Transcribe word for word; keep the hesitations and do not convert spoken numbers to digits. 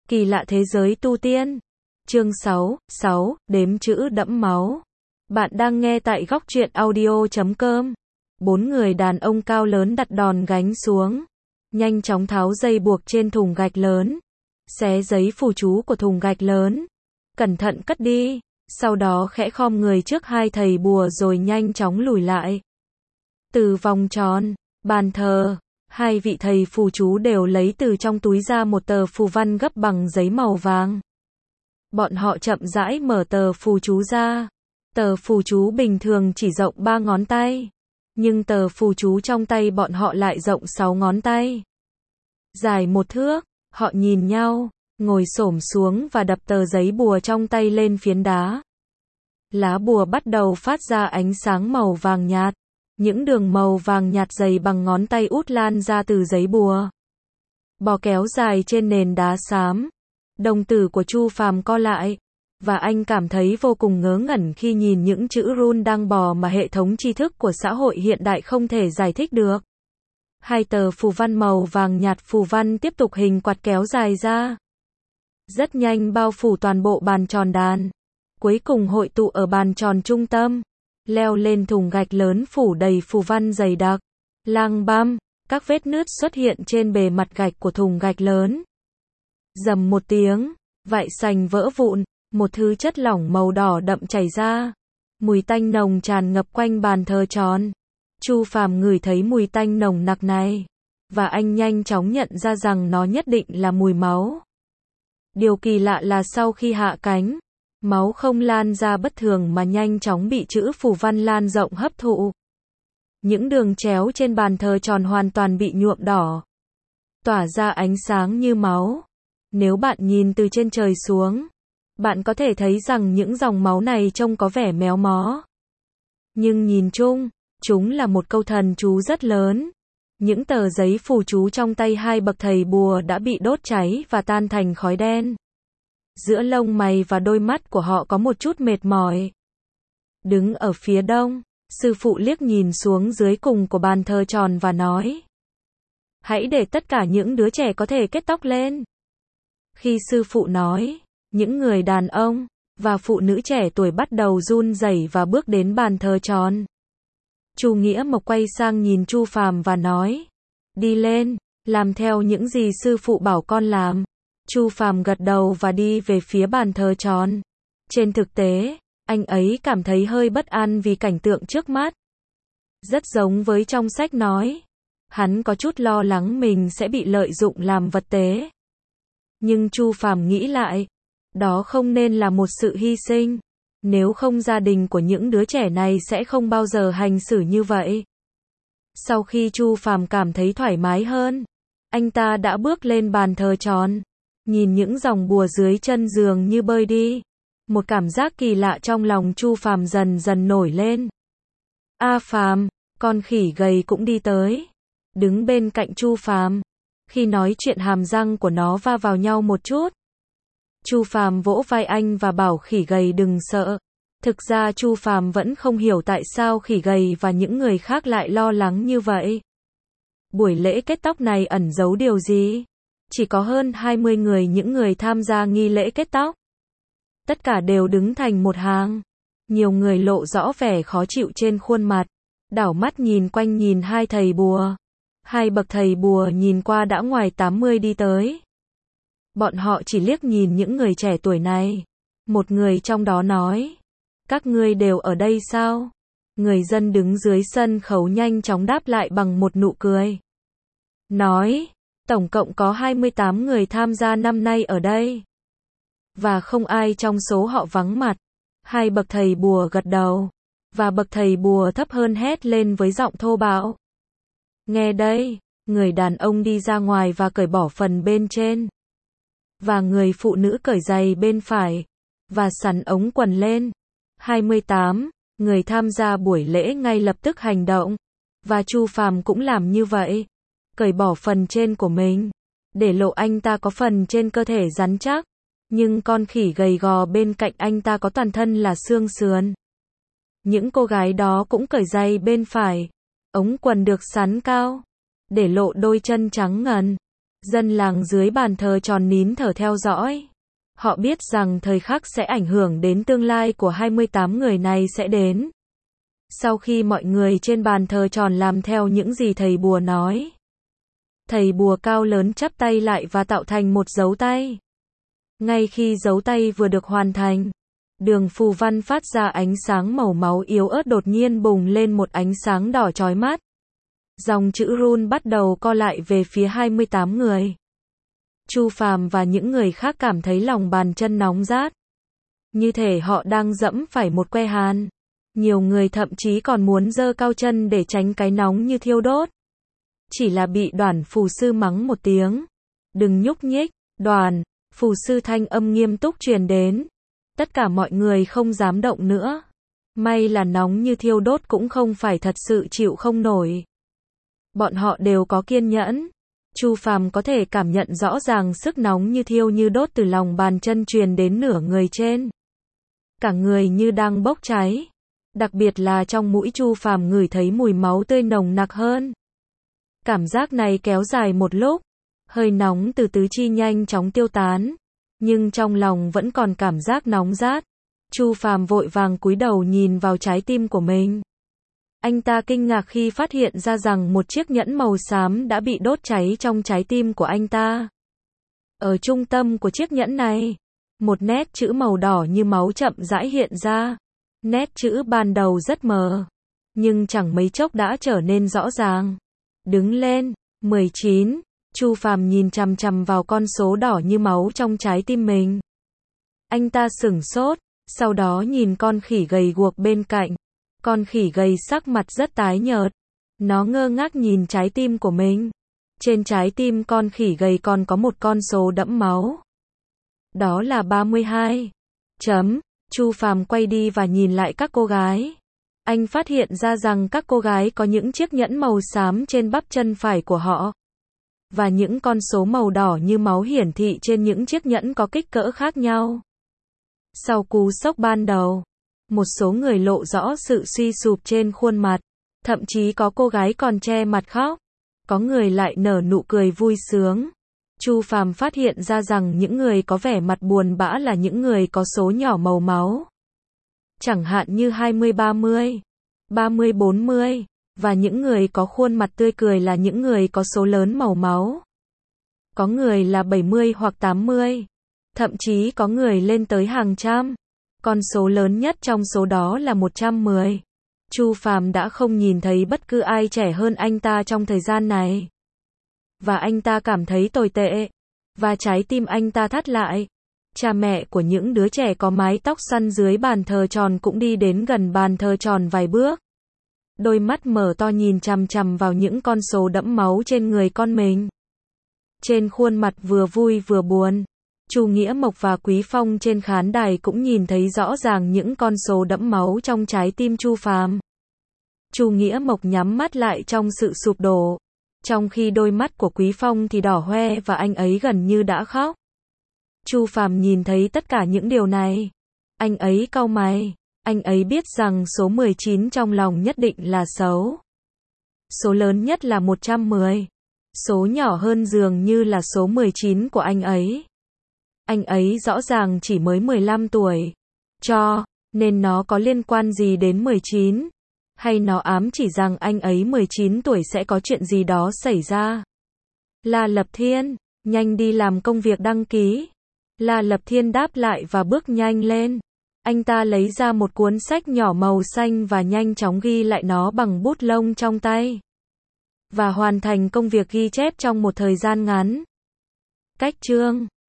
Kỳ lạ thế giới tu tiên. Chương sáu, sáu, đếm chữ đẫm máu. Bạn đang nghe tại góc truyện audio chấm com. Bốn người đàn ông cao lớn đặt đòn gánh xuống, nhanh chóng tháo dây buộc trên thùng gạch lớn, xé giấy phù chú của thùng gạch lớn, cẩn thận cất đi, sau đó khẽ khom người trước hai thầy bùa rồi nhanh chóng lùi lại. Từ vòng tròn, bàn thờ, hai vị thầy phù chú đều lấy từ trong túi ra một tờ phù văn gấp bằng giấy màu vàng. Bọn họ chậm rãi mở tờ phù chú ra. Tờ phù chú bình thường chỉ rộng ba ngón tay, nhưng tờ phù chú trong tay bọn họ lại rộng sáu ngón tay. Dài một thước, họ nhìn nhau, ngồi xổm xuống và đập tờ giấy bùa trong tay lên phiến đá. Lá bùa bắt đầu phát ra ánh sáng màu vàng nhạt. Những đường màu vàng nhạt dày bằng ngón tay út lan ra từ giấy bùa, bò kéo dài trên nền đá xám. Đồng tử của Chu Phàm co lại, và anh cảm thấy vô cùng ngớ ngẩn khi nhìn những chữ rune đang bò mà hệ thống tri thức của xã hội hiện đại không thể giải thích được. Hai tờ phù văn màu vàng nhạt phù văn tiếp tục hình quạt kéo dài ra, rất nhanh bao phủ toàn bộ bàn tròn đàn, cuối cùng hội tụ ở bàn tròn trung tâm, leo lên thùng gạch lớn phủ đầy phù văn dày đặc. Lang băm, các vết nứt xuất hiện trên bề mặt gạch của thùng gạch lớn. Rầm một tiếng, vại sành vỡ vụn, một thứ chất lỏng màu đỏ đậm chảy ra. Mùi tanh nồng tràn ngập quanh bàn thờ tròn. Chu Phàm ngửi thấy mùi tanh nồng nặc này, và anh nhanh chóng nhận ra rằng nó nhất định là mùi máu. Điều kỳ lạ là sau khi hạ cánh, máu không lan ra bất thường mà nhanh chóng bị chữ phù văn lan rộng hấp thụ. Những đường chéo trên bàn thờ tròn hoàn toàn bị nhuộm đỏ, tỏa ra ánh sáng như máu. Nếu bạn nhìn từ trên trời xuống, bạn có thể thấy rằng những dòng máu này trông có vẻ méo mó. Nhưng nhìn chung, chúng là một câu thần chú rất lớn. Những tờ giấy phù chú trong tay hai bậc thầy bùa đã bị đốt cháy và tan thành khói đen. Giữa lông mày và đôi mắt của họ có một chút mệt mỏi. Đứng ở phía đông, sư phụ liếc nhìn xuống dưới cùng của bàn thờ tròn và nói: hãy để tất cả những đứa trẻ có thể kết tóc lên. Khi sư phụ nói, những người đàn ông và phụ nữ trẻ tuổi bắt đầu run rẩy và bước đến bàn thờ tròn. Chu Nghĩa Mộc quay sang nhìn Chu Phàm và nói: đi lên, làm theo những gì sư phụ bảo con làm. Chu Phàm gật đầu và đi về phía bàn thờ tròn. Trên thực tế, anh ấy cảm thấy hơi bất an vì cảnh tượng trước mắt. Rất giống với trong sách nói. Hắn có chút lo lắng mình sẽ bị lợi dụng làm vật tế. Nhưng Chu Phàm nghĩ lại, đó không nên là một sự hy sinh. Nếu không gia đình của những đứa trẻ này sẽ không bao giờ hành xử như vậy. Sau khi Chu Phàm cảm thấy thoải mái hơn, anh ta đã bước lên bàn thờ tròn, nhìn những dòng bùa dưới chân giường như bơi đi. Một cảm giác kỳ lạ trong lòng Chu Phàm dần dần nổi lên. A Phàm, con khỉ gầy cũng đi tới, đứng bên cạnh Chu Phàm. Khi nói chuyện hàm răng của nó va vào nhau một chút. Chu Phàm vỗ vai anh và bảo khỉ gầy đừng sợ. Thực ra Chu Phàm vẫn không hiểu tại sao khỉ gầy và những người khác lại lo lắng như vậy. Buổi lễ kết tóc này ẩn giấu điều gì? Chỉ có hơn hai mươi người những người tham gia nghi lễ kết tóc. Tất cả đều đứng thành một hàng. Nhiều người lộ rõ vẻ khó chịu trên khuôn mặt. Đảo mắt nhìn quanh nhìn hai thầy bùa. Hai bậc thầy bùa nhìn qua đã ngoài tám mươi đi tới. Bọn họ chỉ liếc nhìn những người trẻ tuổi này. Một người trong đó nói: các ngươi đều ở đây sao? Người dân đứng dưới sân khấu nhanh chóng đáp lại bằng một nụ cười. Nói: tổng cộng có hai mươi tám người tham gia năm nay ở đây. Và không ai trong số họ vắng mặt. Hai bậc thầy bùa gật đầu. Và bậc thầy bùa thấp hơn hét lên với giọng thô bạo: nghe đây, người đàn ông đi ra ngoài và cởi bỏ phần bên trên. Và người phụ nữ cởi giày bên phải. Và xắn ống quần lên. hai mươi tám, người tham gia buổi lễ ngay lập tức hành động. Và Chu Phàm cũng làm như vậy. Cởi bỏ phần trên của mình, để lộ anh ta có phần trên cơ thể rắn chắc. Nhưng con khỉ gầy gò bên cạnh anh ta có toàn thân là xương sườn. Những cô gái đó cũng cởi giày bên phải. Ống quần được xắn cao, để lộ đôi chân trắng ngần. Dân làng dưới bàn thờ tròn nín thở theo dõi. Họ biết rằng thời khắc sẽ ảnh hưởng đến tương lai của hai mươi tám người này sẽ đến. Sau khi mọi người trên bàn thờ tròn làm theo những gì thầy bùa nói, thầy bùa cao lớn chắp tay lại và tạo thành một dấu tay. Ngay khi dấu tay vừa được hoàn thành, đường phù văn phát ra ánh sáng màu máu yếu ớt đột nhiên bùng lên một ánh sáng đỏ chói mắt. Dòng chữ rune bắt đầu co lại về phía hai mươi tám người. Chu Phàm và những người khác cảm thấy lòng bàn chân nóng rát. Như thể họ đang dẫm phải một que hàn. Nhiều người thậm chí còn muốn giơ cao chân để tránh cái nóng như thiêu đốt. Chỉ là bị Đoàn phù sư mắng một tiếng. Đừng nhúc nhích, Đoàn, phù sư thanh âm nghiêm túc truyền đến. Tất cả mọi người không dám động nữa. May là nóng như thiêu đốt cũng không phải thật sự chịu không nổi. Bọn họ đều có kiên nhẫn. Chu Phàm có thể cảm nhận rõ ràng sức nóng như thiêu như đốt từ lòng bàn chân truyền đến nửa người trên. Cả người như đang bốc cháy. Đặc biệt là trong mũi Chu Phàm ngửi thấy mùi máu tươi nồng nặc hơn. Cảm giác này kéo dài một lúc. Hơi nóng từ tứ chi nhanh chóng tiêu tán. Nhưng trong lòng vẫn còn cảm giác nóng rát. Chu Phàm vội vàng cúi đầu nhìn vào trái tim của mình. Anh ta kinh ngạc khi phát hiện ra rằng một chiếc nhẫn màu xám đã bị đốt cháy trong trái tim của anh ta. Ở trung tâm của chiếc nhẫn này, một nét chữ màu đỏ như máu chậm rãi hiện ra. Nét chữ ban đầu rất mờ, nhưng chẳng mấy chốc đã trở nên rõ ràng. Đứng lên, mười chín. Chu Phàm nhìn chằm chằm vào con số đỏ như máu trong trái tim mình. Anh ta sửng sốt, sau đó nhìn con khỉ gầy guộc bên cạnh. Con khỉ gầy sắc mặt rất tái nhợt. Nó ngơ ngác nhìn trái tim của mình. Trên trái tim con khỉ gầy còn có một con số đẫm máu. Đó là ba mươi hai. Chấm. Chu Phàm quay đi và nhìn lại các cô gái. Anh phát hiện ra rằng các cô gái có những chiếc nhẫn màu xám trên bắp chân phải của họ. Và những con số màu đỏ như máu hiển thị trên những chiếc nhẫn có kích cỡ khác nhau. Sau cú sốc ban đầu, một số người lộ rõ sự suy sụp trên khuôn mặt. Thậm chí có cô gái còn che mặt khóc. Có người lại nở nụ cười vui sướng. Chu Phàm phát hiện ra rằng những người có vẻ mặt buồn bã là những người có số nhỏ màu máu. Chẳng hạn như hai mươi ba mươi, ba mươi bốn mươi. Và những người có khuôn mặt tươi cười là những người có số lớn màu máu. Có người là bảy mươi hoặc tám mươi. Thậm chí có người lên tới hàng trăm. Con số lớn nhất trong số đó là một trăm mười. Chu Phàm đã không nhìn thấy bất cứ ai trẻ hơn anh ta trong thời gian này. Và anh ta cảm thấy tồi tệ. Và trái tim anh ta thắt lại. Cha mẹ của những đứa trẻ có mái tóc xoăn dưới bàn thờ tròn cũng đi đến gần bàn thờ tròn vài bước. Đôi mắt mở to nhìn chằm chằm vào những con số đẫm máu trên người con mình. Trên khuôn mặt vừa vui vừa buồn, Chu Nghĩa Mộc và Quý Phong trên khán đài cũng nhìn thấy rõ ràng những con số đẫm máu trong trái tim Chu Phàm. Chu Nghĩa Mộc nhắm mắt lại trong sự sụp đổ, trong khi đôi mắt của Quý Phong thì đỏ hoe và anh ấy gần như đã khóc. Chu Phàm nhìn thấy tất cả những điều này. Anh ấy cau mày. Anh ấy biết rằng số mười chín trong lòng nhất định là xấu. Số lớn nhất là một trăm mười. Số nhỏ hơn dường như là số mười chín của anh ấy. Anh ấy rõ ràng chỉ mới mười lăm tuổi. Cho nên nó có liên quan gì đến mười chín? Hay nó ám chỉ rằng anh ấy mười chín tuổi sẽ có chuyện gì đó xảy ra? La Lập Thiên, nhanh đi làm công việc đăng ký. La Lập Thiên đáp lại và bước nhanh lên. Anh ta lấy ra một cuốn sách nhỏ màu xanh và nhanh chóng ghi lại nó bằng bút lông trong tay. Và hoàn thành công việc ghi chép trong một thời gian ngắn. Cách chương